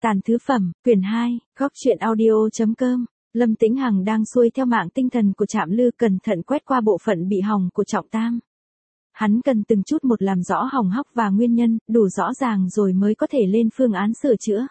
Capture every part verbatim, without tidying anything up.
Tàn thứ phẩm, quyển hai, góc truyện audio.com. Lâm Tĩnh Hằng đang xuôi theo mạng tinh thần của Trạm Lư, cẩn thận quét qua bộ phận bị hỏng của Trọng Tam. Hắn cần từng chút một làm rõ hỏng hóc và nguyên nhân, đủ rõ ràng rồi mới có thể lên phương án sửa chữa.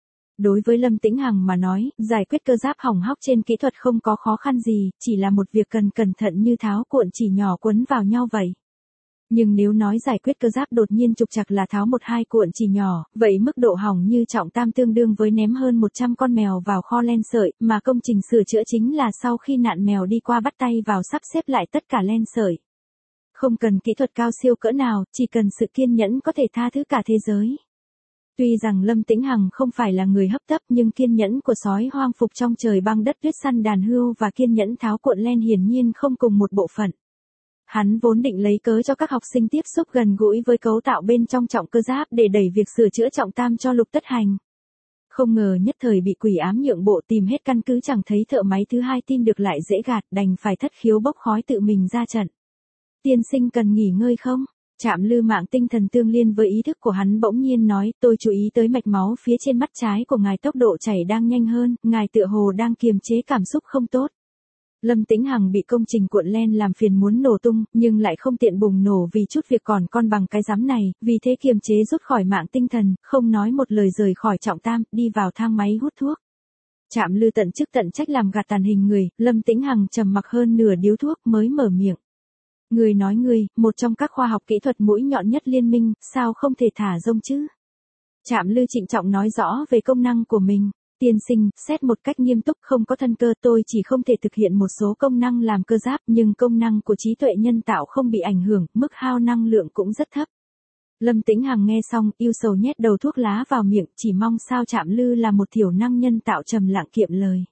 Đối với Lâm Tĩnh Hằng mà nói, giải quyết cơ giáp hỏng hóc trên kỹ thuật không có khó khăn gì, chỉ là một việc cần cẩn thận như tháo cuộn chỉ nhỏ quấn vào nhau vậy. Nhưng nếu nói giải quyết cơ giáp đột nhiên trục trặc là tháo một hai cuộn chỉ nhỏ, vậy mức độ hỏng như Trọng Tam tương đương với ném hơn một trăm con mèo vào kho len sợi, mà công trình sửa chữa chính là sau khi nạn mèo đi qua bắt tay vào sắp xếp lại tất cả len sợi. Không cần kỹ thuật cao siêu cỡ nào, chỉ cần sự kiên nhẫn có thể tha thứ cả thế giới. Tuy rằng Lâm Tĩnh Hằng không phải là người hấp tấp, nhưng kiên nhẫn của sói hoang phục trong trời băng đất tuyết săn đàn hươu và kiên nhẫn tháo cuộn len hiển nhiên không cùng một bộ phận. Hắn vốn định lấy cớ cho các học sinh tiếp xúc gần gũi với cấu tạo bên trong trọng cơ giáp để đẩy việc sửa chữa Trọng Tam cho Lục Tất Hành. Không ngờ nhất thời bị quỷ ám nhượng bộ, tìm hết căn cứ chẳng thấy thợ máy thứ hai tin được lại dễ gạt, đành phải thất khiếu bốc khói tự mình ra trận. Tiên sinh cần nghỉ ngơi không? Trạm Lư mạng tinh thần tương liên với ý thức của hắn bỗng nhiên nói, tôi chú ý tới mạch máu phía trên mắt trái của ngài, tốc độ chảy đang nhanh hơn, ngài tựa hồ đang kiềm chế cảm xúc không tốt. Lâm Tĩnh Hằng bị công trình cuộn len làm phiền muốn nổ tung, nhưng lại không tiện bùng nổ vì chút việc còn con bằng cái rắm này, vì thế kiềm chế rút khỏi mạng tinh thần, không nói một lời rời khỏi Trọng Tam, đi vào thang máy hút thuốc. Trạm Lư tận chức tận trách làm gạt tàn hình người, Lâm Tĩnh Hằng trầm mặc hơn nửa điếu thuốc mới mở miệng. Người nói người, một trong các khoa học kỹ thuật mũi nhọn nhất liên minh, sao không thể thả rông chứ? Trạm Lư trịnh trọng nói rõ về công năng của mình. Tiên sinh, xét một cách nghiêm túc, không có thân cơ, tôi chỉ không thể thực hiện một số công năng làm cơ giáp, nhưng công năng của trí tuệ nhân tạo không bị ảnh hưởng, mức hao năng lượng cũng rất thấp. Lâm Tĩnh Hằng nghe xong, yêu sầu nhét đầu thuốc lá vào miệng, chỉ mong sao Trạm Lư là một thiểu năng nhân tạo trầm lặng kiệm lời.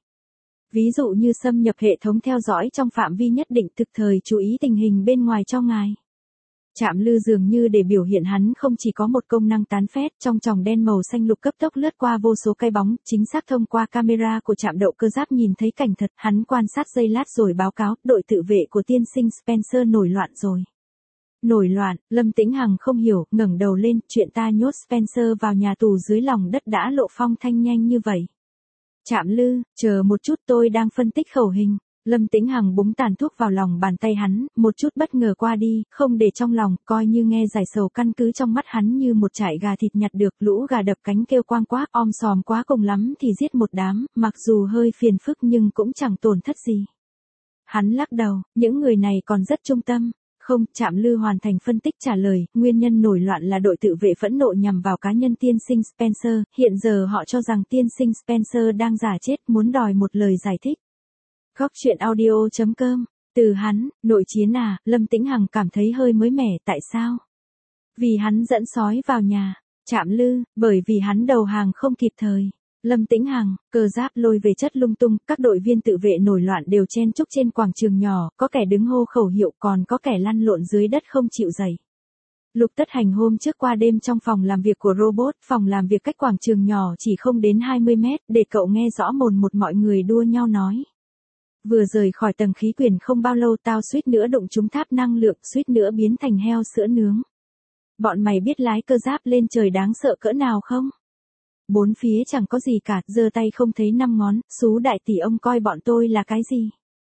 Ví dụ như xâm nhập hệ thống theo dõi trong phạm vi nhất định, thực thời chú ý tình hình bên ngoài cho ngài. Trạm Lư dường như để biểu hiện hắn không chỉ có một công năng tán phét, trong tròng đen màu xanh lục cấp tốc lướt qua vô số cái bóng, chính xác thông qua camera của trạm đậu cơ giáp nhìn thấy cảnh thật, hắn quan sát giây lát rồi báo cáo, đội tự vệ của tiên sinh Spencer nổi loạn rồi. Nổi loạn, Lâm Tĩnh Hằng không hiểu, ngẩng đầu lên, chuyện ta nhốt Spencer vào nhà tù dưới lòng đất đã lộ phong thanh nhanh như vậy. Trạm Lư, chờ một chút, tôi đang phân tích khẩu hình. Lâm Tĩnh Hằng búng tàn thuốc vào lòng bàn tay hắn, một chút bất ngờ qua đi, không để trong lòng, coi như nghe giải sầu căn cứ trong mắt hắn như một trại gà thịt nhặt được, lũ gà đập cánh kêu quang quác, om sòm quá cùng lắm thì giết một đám, mặc dù hơi phiền phức nhưng cũng chẳng tổn thất gì. Hắn lắc đầu, những người này còn rất trung tâm. Không, Trạm Lư hoàn thành phân tích trả lời, nguyên nhân nổi loạn là đội tự vệ phẫn nộ nhằm vào cá nhân tiên sinh Spencer, hiện giờ họ cho rằng tiên sinh Spencer đang giả chết, muốn đòi một lời giải thích. Góc truyện audio.com, từ hắn, nội chiến à, Lâm Tĩnh Hằng cảm thấy hơi mới mẻ, tại sao? Vì hắn dẫn sói vào nhà. Trạm Lư, bởi vì hắn đầu hàng không kịp thời. Lâm Tĩnh Hằng, cơ giáp lôi về chất lung tung, các đội viên tự vệ nổi loạn đều chen chúc trên quảng trường nhỏ, có kẻ đứng hô khẩu hiệu, còn có kẻ lăn lộn dưới đất không chịu dậy. Lục Tất Hành hôm trước qua đêm trong phòng làm việc của robot, phòng làm việc cách quảng trường nhỏ chỉ không đến hai mươi mét, để cậu nghe rõ mồn một mọi người đua nhau nói. Vừa rời khỏi tầng khí quyển không bao lâu tao suýt nữa đụng trúng tháp năng lượng, suýt nữa biến thành heo sữa nướng. Bọn mày biết lái cơ giáp lên trời đáng sợ cỡ nào không? Bốn phía chẳng có gì cả, giơ tay không thấy năm ngón, xú đại tỷ ông coi bọn tôi là cái gì?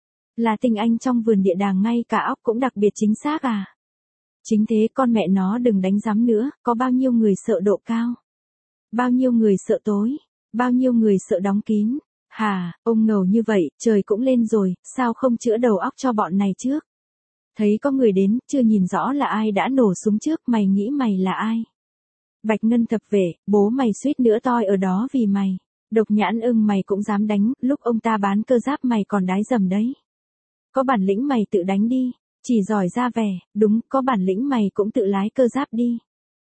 Là tinh anh trong vườn địa đàng, ngay cả óc cũng đặc biệt chính xác à? Chính thế, con mẹ nó đừng đánh giám nữa, có bao nhiêu người sợ độ cao? Bao nhiêu người sợ tối? Bao nhiêu người sợ đóng kín? Hà, ông ngầu như vậy, trời cũng lên rồi, sao không chữa đầu óc cho bọn này trước? Thấy có người đến, chưa nhìn rõ là ai đã nổ súng trước, mày nghĩ mày là ai? Bạch Ngân thập vệ, bố mày suýt nữa toi ở đó vì mày. Độc Nhãn ưng mày cũng dám đánh, lúc ông ta bán cơ giáp mày còn đái dầm đấy. Có bản lĩnh mày tự đánh đi, chỉ giỏi ra vẻ, đúng, có bản lĩnh mày cũng tự lái cơ giáp đi.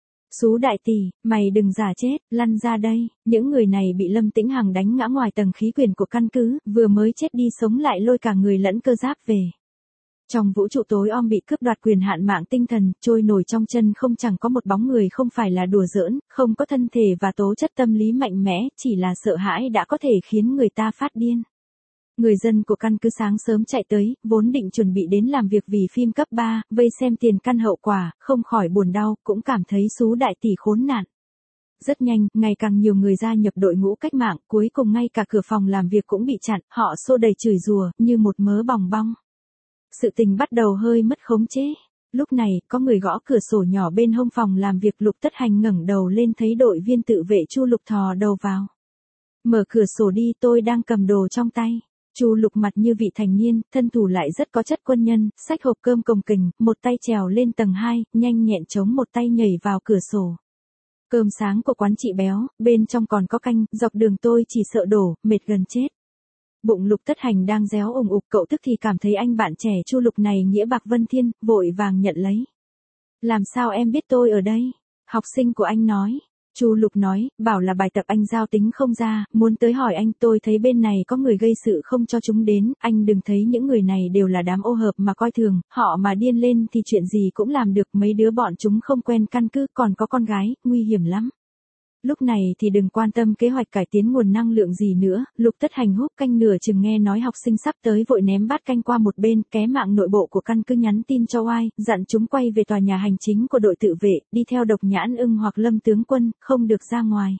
Xú đại tỷ, mày đừng giả chết, lăn ra đây. Những người này bị Lâm Tĩnh Hằng đánh ngã ngoài tầng khí quyển của căn cứ, vừa mới chết đi sống lại lôi cả người lẫn cơ giáp về. Trong vũ trụ tối om bị cướp đoạt quyền hạn mạng tinh thần, trôi nổi trong chân không, chẳng có một bóng người, không phải là đùa giỡn, không có thân thể và tố chất tâm lý mạnh mẽ, chỉ là sợ hãi đã có thể khiến người ta phát điên. Người dân của căn cứ sáng sớm chạy tới, vốn định chuẩn bị đến làm việc vì phim cấp ba, vây xem tiền căn hậu quả, không khỏi buồn đau, cũng cảm thấy xú đại tỷ khốn nạn. Rất nhanh, ngày càng nhiều người gia nhập đội ngũ cách mạng, cuối cùng ngay cả cửa phòng làm việc cũng bị chặn, họ xô đầy chửi rủa như một mớ bòng bong. Sự tình bắt đầu hơi mất khống chế. Lúc này, có người gõ cửa sổ nhỏ bên hông phòng làm việc. Lục Tất Hành ngẩng đầu lên thấy đội viên tự vệ Chu Lục thò đầu vào. Mở cửa sổ đi, tôi đang cầm đồ trong tay. Chu Lục mặt như vị thành niên, thân thủ lại rất có chất quân nhân, xách hộp cơm cồng kềnh, một tay trèo lên tầng hai, nhanh nhẹn chống một tay nhảy vào cửa sổ. Cơm sáng của quán chị béo, bên trong còn có canh, dọc đường tôi chỉ sợ đổ, mệt gần chết. Bụng Lục Tất Hành đang réo ủng ục, cậu tức thì cảm thấy anh bạn trẻ Chu Lục này nghĩa bạc vân thiên, vội vàng nhận lấy. Làm sao em biết tôi ở đây? Học sinh của anh nói. Chu Lục nói, bảo là bài tập anh giao tính không ra, muốn tới hỏi anh. Tôi thấy bên này có người gây sự không cho chúng đến, anh đừng thấy những người này đều là đám ô hợp mà coi thường, họ mà điên lên thì chuyện gì cũng làm được, mấy đứa bọn chúng không quen căn cứ, còn có con gái, nguy hiểm lắm. Lúc này thì đừng quan tâm kế hoạch cải tiến nguồn năng lượng gì nữa. Lục Tất Hành húp canh nửa chừng nghe nói học sinh sắp tới vội ném bát canh qua một bên, ké mạng nội bộ của căn cứ nhắn tin cho oai, dặn chúng quay về tòa nhà hành chính của đội tự vệ, đi theo Độc Nhãn Ưng hoặc Lâm tướng quân, không được ra ngoài.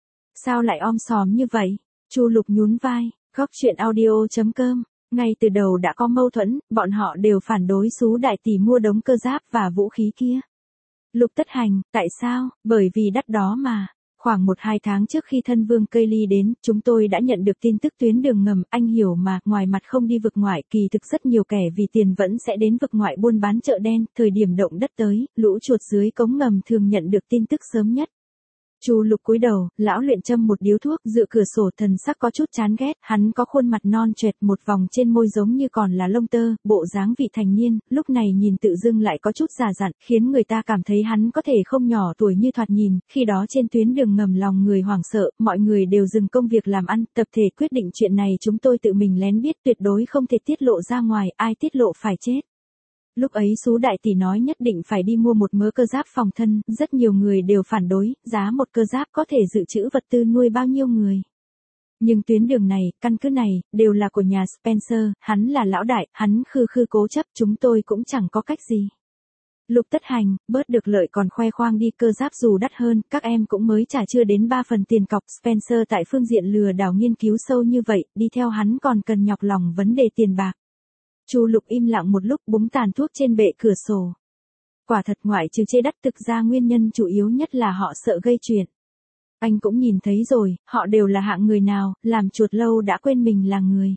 Sao lại om sòm như vậy? Chu Lục nhún vai, góc chuyện audio chấm com. Ngay từ đầu đã có mâu thuẫn, bọn họ đều phản đối Sú đại tỷ mua đống cơ giáp và vũ khí kia. Lục Tất Hành, tại sao? Bởi vì đắt đó mà. Khoảng một hai tháng trước khi thân vương cây ly đến, chúng tôi đã nhận được tin tức tuyến đường ngầm, anh hiểu mà, ngoài mặt không đi vực ngoại, kỳ thực rất nhiều kẻ vì tiền vẫn sẽ đến vực ngoại buôn bán chợ đen, thời điểm động đất tới, lũ chuột dưới cống ngầm thường nhận được tin tức sớm nhất. Chu Lục cúi đầu, lão luyện châm một điếu thuốc, dựa cửa sổ, thần sắc có chút chán ghét, hắn có khuôn mặt non choẹt, một vòng trên môi giống như còn là lông tơ, bộ dáng vị thành niên, lúc này nhìn tự dưng lại có chút già dặn, khiến người ta cảm thấy hắn có thể không nhỏ tuổi như thoạt nhìn. Khi đó trên tuyến đường ngầm lòng người hoảng sợ, mọi người đều dừng công việc làm ăn, tập thể quyết định chuyện này chúng tôi tự mình lén biết, tuyệt đối không thể tiết lộ ra ngoài, ai tiết lộ phải chết. Lúc ấy Sú đại tỷ nói nhất định phải đi mua một mớ cơ giáp phòng thân, rất nhiều người đều phản đối, giá một cơ giáp có thể dự trữ vật tư nuôi bao nhiêu người. Nhưng tuyến đường này, căn cứ này, đều là của nhà Spencer, hắn là lão đại, hắn khư khư cố chấp, chúng tôi cũng chẳng có cách gì. Lục Tất Hành, bớt được lợi còn khoe khoang đi, cơ giáp dù đắt hơn, các em cũng mới trả chưa đến ba phần tiền cọc. Spencer tại phương diện lừa đảo nghiên cứu sâu như vậy, đi theo hắn còn cần nhọc lòng vấn đề tiền bạc. Chu Lục im lặng một lúc, búng tàn thuốc trên bệ cửa sổ. Quả thật ngoại trừ chê đắt, thực ra nguyên nhân chủ yếu nhất là họ sợ gây chuyện. Anh cũng nhìn thấy rồi, họ đều là hạng người nào, làm chuột lâu đã quên mình là người.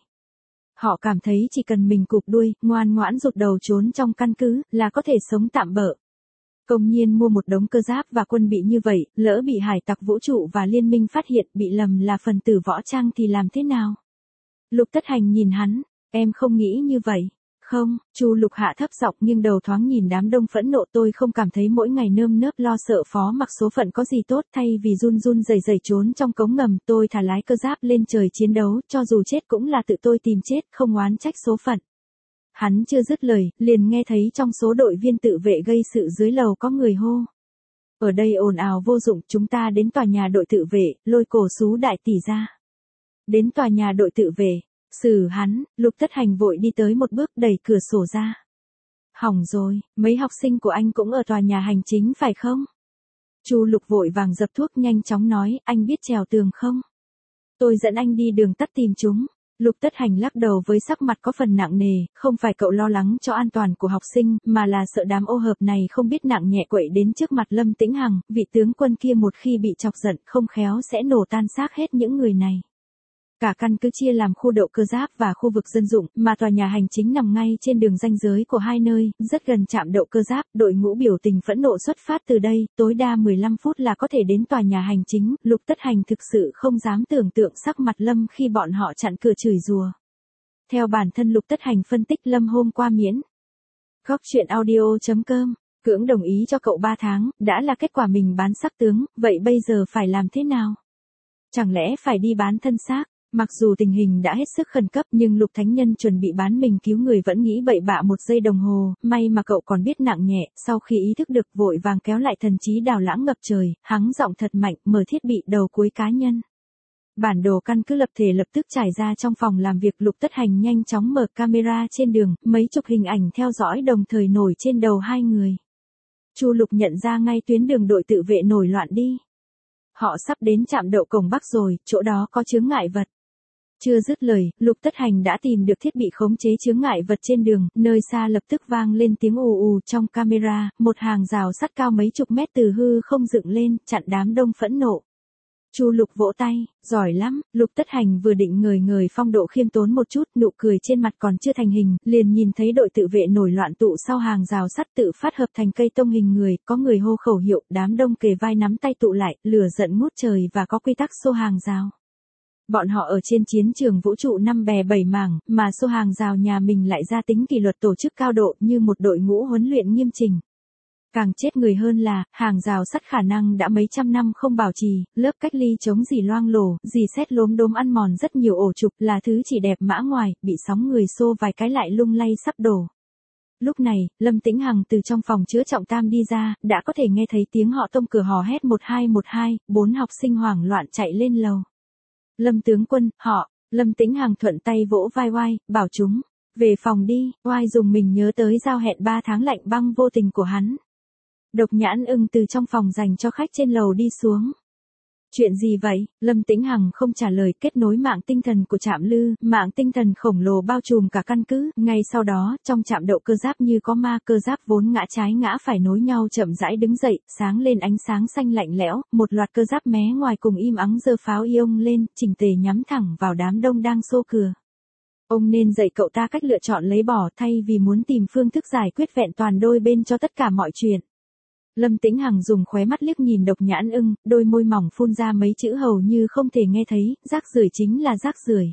Họ cảm thấy chỉ cần mình cụp đuôi, ngoan ngoãn rụt đầu trốn trong căn cứ, là có thể sống tạm bợ. Công nhiên mua một đống cơ giáp và quân bị như vậy, lỡ bị hải tặc vũ trụ và liên minh phát hiện, bị lầm là phần tử võ trang thì làm thế nào? Lục Tất Hành nhìn hắn. Em không nghĩ như vậy. Không, Chu Lục hạ thấp giọng nghiêng đầu thoáng nhìn đám đông phẫn nộ, tôi không cảm thấy mỗi ngày nơm nớp lo sợ phó mặc số phận có gì tốt, thay vì run run rẩy rẩy trốn trong cống ngầm, tôi thả lái cơ giáp lên trời chiến đấu, cho dù chết cũng là tự tôi tìm chết, không oán trách số phận. Hắn chưa dứt lời, liền nghe thấy trong số đội viên tự vệ gây sự dưới lầu có người hô. Ở đây ồn ào vô dụng, chúng ta đến tòa nhà đội tự vệ, lôi cổ Sú đại tỷ ra. Đến tòa nhà đội tự vệ. Xử hắn. Lục Tất Hành vội đi tới một bước, đẩy cửa sổ ra. Hỏng rồi, mấy học sinh của anh cũng ở tòa nhà hành chính phải không? Chu Lục vội vàng dập thuốc, nhanh chóng nói, anh biết trèo tường không? Tôi dẫn anh đi đường tắt tìm chúng. Lục Tất Hành lắc đầu với sắc mặt có phần nặng nề, không phải cậu lo lắng cho an toàn của học sinh, mà là sợ đám ô hợp này không biết nặng nhẹ quậy đến trước mặt Lâm Tĩnh Hằng, vị tướng quân kia một khi bị chọc giận không khéo sẽ nổ tan xác hết những người này. Cả căn cứ chia làm khu đậu cơ giáp và khu vực dân dụng, mà tòa nhà hành chính nằm ngay trên đường ranh giới của hai nơi, rất gần trạm đậu cơ giáp, đội ngũ biểu tình phẫn nộ xuất phát từ đây, tối đa mười lăm phút là có thể đến tòa nhà hành chính. Lục Tất Hành thực sự không dám tưởng tượng sắc mặt Lâm khi bọn họ chặn cửa chửi rủa. Theo bản thân Lục Tất Hành phân tích, Lâm hôm qua miễn. Góc chuyện audio chấm com, cưỡng đồng ý cho cậu ba tháng, đã là kết quả mình bán xác tướng, vậy bây giờ phải làm thế nào? Chẳng lẽ phải đi bán thân xác? Mặc dù tình hình đã hết sức khẩn cấp, nhưng Lục Thánh Nhân chuẩn bị bán mình cứu người vẫn nghĩ bậy bạ một giây đồng hồ, may mà cậu còn biết nặng nhẹ, sau khi ý thức được vội vàng kéo lại thần trí Đào Lãng ngập trời, hắng giọng thật mạnh, mở thiết bị đầu cuối cá nhân. Bản đồ căn cứ lập thể lập tức trải ra trong phòng làm việc. Lục Tất Hành nhanh chóng mở camera trên đường, mấy chục hình ảnh theo dõi đồng thời nổi trên đầu hai người. Chu Lục nhận ra ngay tuyến đường đội tự vệ nổi loạn đi. Họ sắp đến trạm đậu cổng Bắc rồi, chỗ đó có chướng ngại vật. Chưa dứt lời, Lục Tất Hành đã tìm được thiết bị khống chế chướng ngại vật trên đường, nơi xa lập tức vang lên tiếng ù ù trong camera, một hàng rào sắt cao mấy chục mét từ hư không dựng lên, chặn đám đông phẫn nộ. Chu Lục vỗ tay, giỏi lắm, Lục Tất Hành vừa định ngời ngời phong độ khiêm tốn một chút, nụ cười trên mặt còn chưa thành hình, liền nhìn thấy đội tự vệ nổi loạn tụ sau hàng rào sắt tự phát hợp thành cây tông hình người, có người hô khẩu hiệu, đám đông kề vai nắm tay tụ lại, lửa giận ngút trời và có quy tắc xô hàng rào. Bọn họ ở trên chiến trường vũ trụ năm bè bảy mảng, mà xô hàng rào nhà mình lại ra tính kỷ luật tổ chức cao độ như một đội ngũ huấn luyện nghiêm chỉnh. Càng chết người hơn là, hàng rào sắt khả năng đã mấy trăm năm không bảo trì, lớp cách ly chống dỉ loang lổ, dì xét lốm đốm ăn mòn rất nhiều ổ trục là thứ chỉ đẹp mã ngoài, bị sóng người xô vài cái lại lung lay sắp đổ. Lúc này, Lâm Tĩnh Hằng từ trong phòng chữa trọng tam đi ra, đã có thể nghe thấy tiếng họ tông cửa hò hét một hai một hai, bốn học sinh hoảng loạn chạy lên lầu. Lâm tướng quân, họ, Lâm Tĩnh Hằng thuận tay vỗ vai Oai, bảo chúng, về phòng đi, Oai dùng mình nhớ tới giao hẹn ba tháng lạnh băng vô tình của hắn. Độc Nhãn Ưng từ trong phòng dành cho khách trên lầu đi xuống. Chuyện gì vậy? Lâm Tĩnh Hằng không trả lời, kết nối mạng tinh thần của Trạm Lư, mạng tinh thần khổng lồ bao trùm cả căn cứ, ngay sau đó, trong trạm đậu cơ giáp như có ma, cơ giáp vốn ngã trái ngã phải nối nhau chậm rãi đứng dậy, sáng lên ánh sáng xanh lạnh lẽo, một loạt cơ giáp mé ngoài cùng im ắng giơ pháo ion lên, chỉnh tề nhắm thẳng vào đám đông đang xô cửa. Ông nên dạy cậu ta cách lựa chọn lấy bỏ thay vì muốn tìm phương thức giải quyết vẹn toàn đôi bên cho tất cả mọi chuyện. Lâm Tĩnh Hằng dùng khóe mắt liếc nhìn Độc Nhãn Ưng, đôi môi mỏng phun ra mấy chữ hầu như không thể nghe thấy, rác rưởi chính là rác rưởi.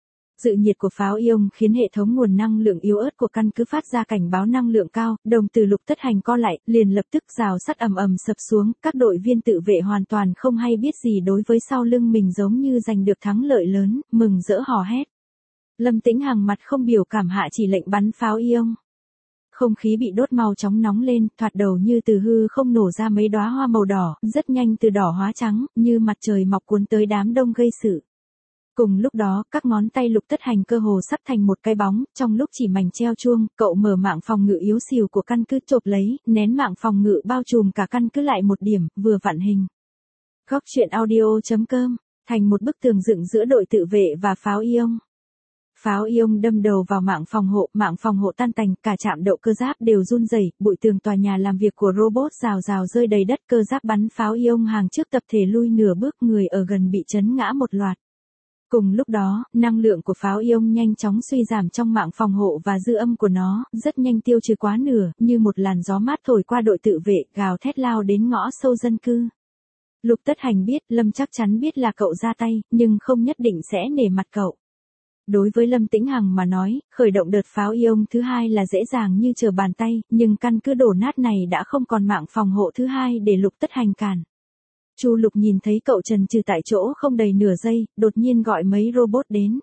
Dự nhiệt của pháo ion khiến hệ thống nguồn năng lượng yếu ớt của căn cứ phát ra cảnh báo năng lượng cao, đồng từ Lục Tất Hành co lại, liền lập tức rào sắt ầm ầm sập xuống, các đội viên tự vệ hoàn toàn không hay biết gì đối với sau lưng mình giống như giành được thắng lợi lớn, mừng rỡ hò hét. Lâm Tĩnh Hằng mặt không biểu cảm hạ chỉ lệnh bắn pháo ion. Không khí bị đốt mau chóng nóng lên, thoạt đầu như từ hư không nổ ra mấy đóa hoa màu đỏ, rất nhanh từ đỏ hóa trắng, như mặt trời mọc cuốn tới đám đông gây sự. Cùng lúc đó, các ngón tay Lục Tất Hành cơ hồ sắp thành một cái bóng, trong lúc chỉ mảnh treo chuông, cậu mở mạng phòng ngự yếu xìu của căn cứ chộp lấy, nén mạng phòng ngự bao trùm cả căn cứ lại một điểm, vừa vặn hình. Góc truyện audio chấm com, thành một bức tường dựng giữa đội tự vệ và pháo ion. Pháo ion đâm đầu vào mạng phòng hộ, mạng phòng hộ tan tành, cả trạm đậu cơ giáp đều run rẩy, bụi tường tòa nhà làm việc của robot rào rào rơi đầy đất, cơ giáp bắn pháo ion hàng trước tập thể lui nửa bước, người ở gần bị chấn ngã một loạt. Cùng lúc đó, năng lượng của pháo ion nhanh chóng suy giảm trong mạng phòng hộ và dư âm của nó, rất nhanh tiêu trừ quá nửa, như một làn gió mát thổi qua đội tự vệ, gào thét lao đến ngõ sâu dân cư. Lục Tất Hành biết, Lâm chắc chắn biết là cậu ra tay, nhưng không nhất định sẽ nể mặt cậu. Đối với Lâm Tĩnh Hằng mà nói, khởi động đợt pháo ion thứ hai là dễ dàng như trở bàn tay, nhưng căn cứ đổ nát này đã không còn mạng phòng hộ thứ hai để Lục Tất Hành cản. Chu Lục nhìn thấy cậu chần chừ tại chỗ không đầy nửa giây, đột nhiên gọi mấy robot đến.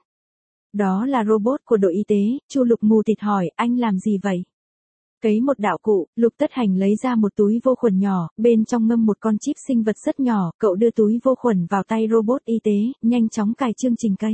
Đó là robot của đội y tế, Chu Lục mù tịt hỏi, anh làm gì vậy? Cấy một đạo cụ, Lục Tất Hành lấy ra một túi vô khuẩn nhỏ, bên trong ngâm một con chip sinh vật rất nhỏ, cậu đưa túi vô khuẩn vào tay robot y tế, nhanh chóng cài chương trình cấy.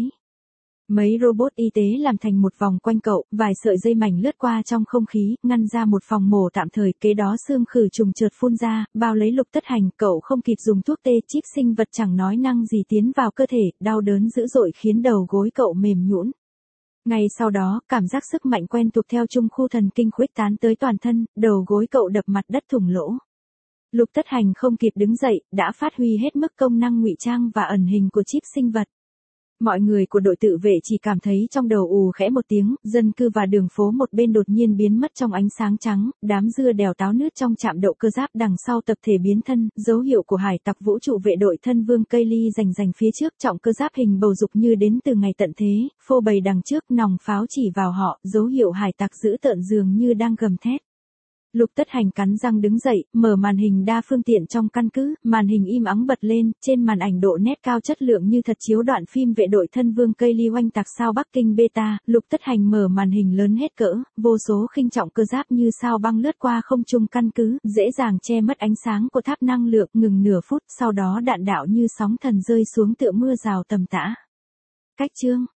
Mấy robot y tế làm thành một vòng quanh cậu, vài sợi dây mảnh lướt qua trong không khí, ngăn ra một phòng mổ tạm thời, kế đó xương khử trùng chợt phun ra, bao lấy Lục Tất Hành, cậu không kịp dùng thuốc tê, chip sinh vật chẳng nói năng gì tiến vào cơ thể, đau đớn dữ dội khiến đầu gối cậu mềm nhũn. Ngay sau đó, cảm giác sức mạnh quen thuộc theo trung khu thần kinh khuếch tán tới toàn thân, đầu gối cậu đập mặt đất thủng lỗ. Lục Tất Hành không kịp đứng dậy, đã phát huy hết mức công năng ngụy trang và ẩn hình của chip sinh vật. Mọi người của đội tự vệ chỉ cảm thấy trong đầu ù khẽ một tiếng, dân cư và đường phố một bên đột nhiên biến mất trong ánh sáng trắng, đám dưa đèo táo nứt trong trạm đậu cơ giáp đằng sau tập thể biến thân, dấu hiệu của hải tặc vũ trụ vệ đội thân vương cây ly rành rành phía trước, trọng cơ giáp hình bầu dục như đến từ ngày tận thế, phô bày đằng trước, nòng pháo chỉ vào họ, dấu hiệu hải tặc dữ tợn dường như đang gầm thét. Lục Tất Hành cắn răng đứng dậy, mở màn hình đa phương tiện trong căn cứ, màn hình im ắng bật lên, trên màn ảnh độ nét cao chất lượng như thật chiếu đoạn phim vệ đội thân vương cây ly oanh tạc sao Bắc Kinh beta, Lục Tất Hành mở màn hình lớn hết cỡ, vô số khinh trọng cơ giáp như sao băng lướt qua không trung căn cứ, dễ dàng che mất ánh sáng của tháp năng lượng, ngừng nửa phút, sau đó đạn đạo như sóng thần rơi xuống tựa mưa rào tầm tã. Cách chương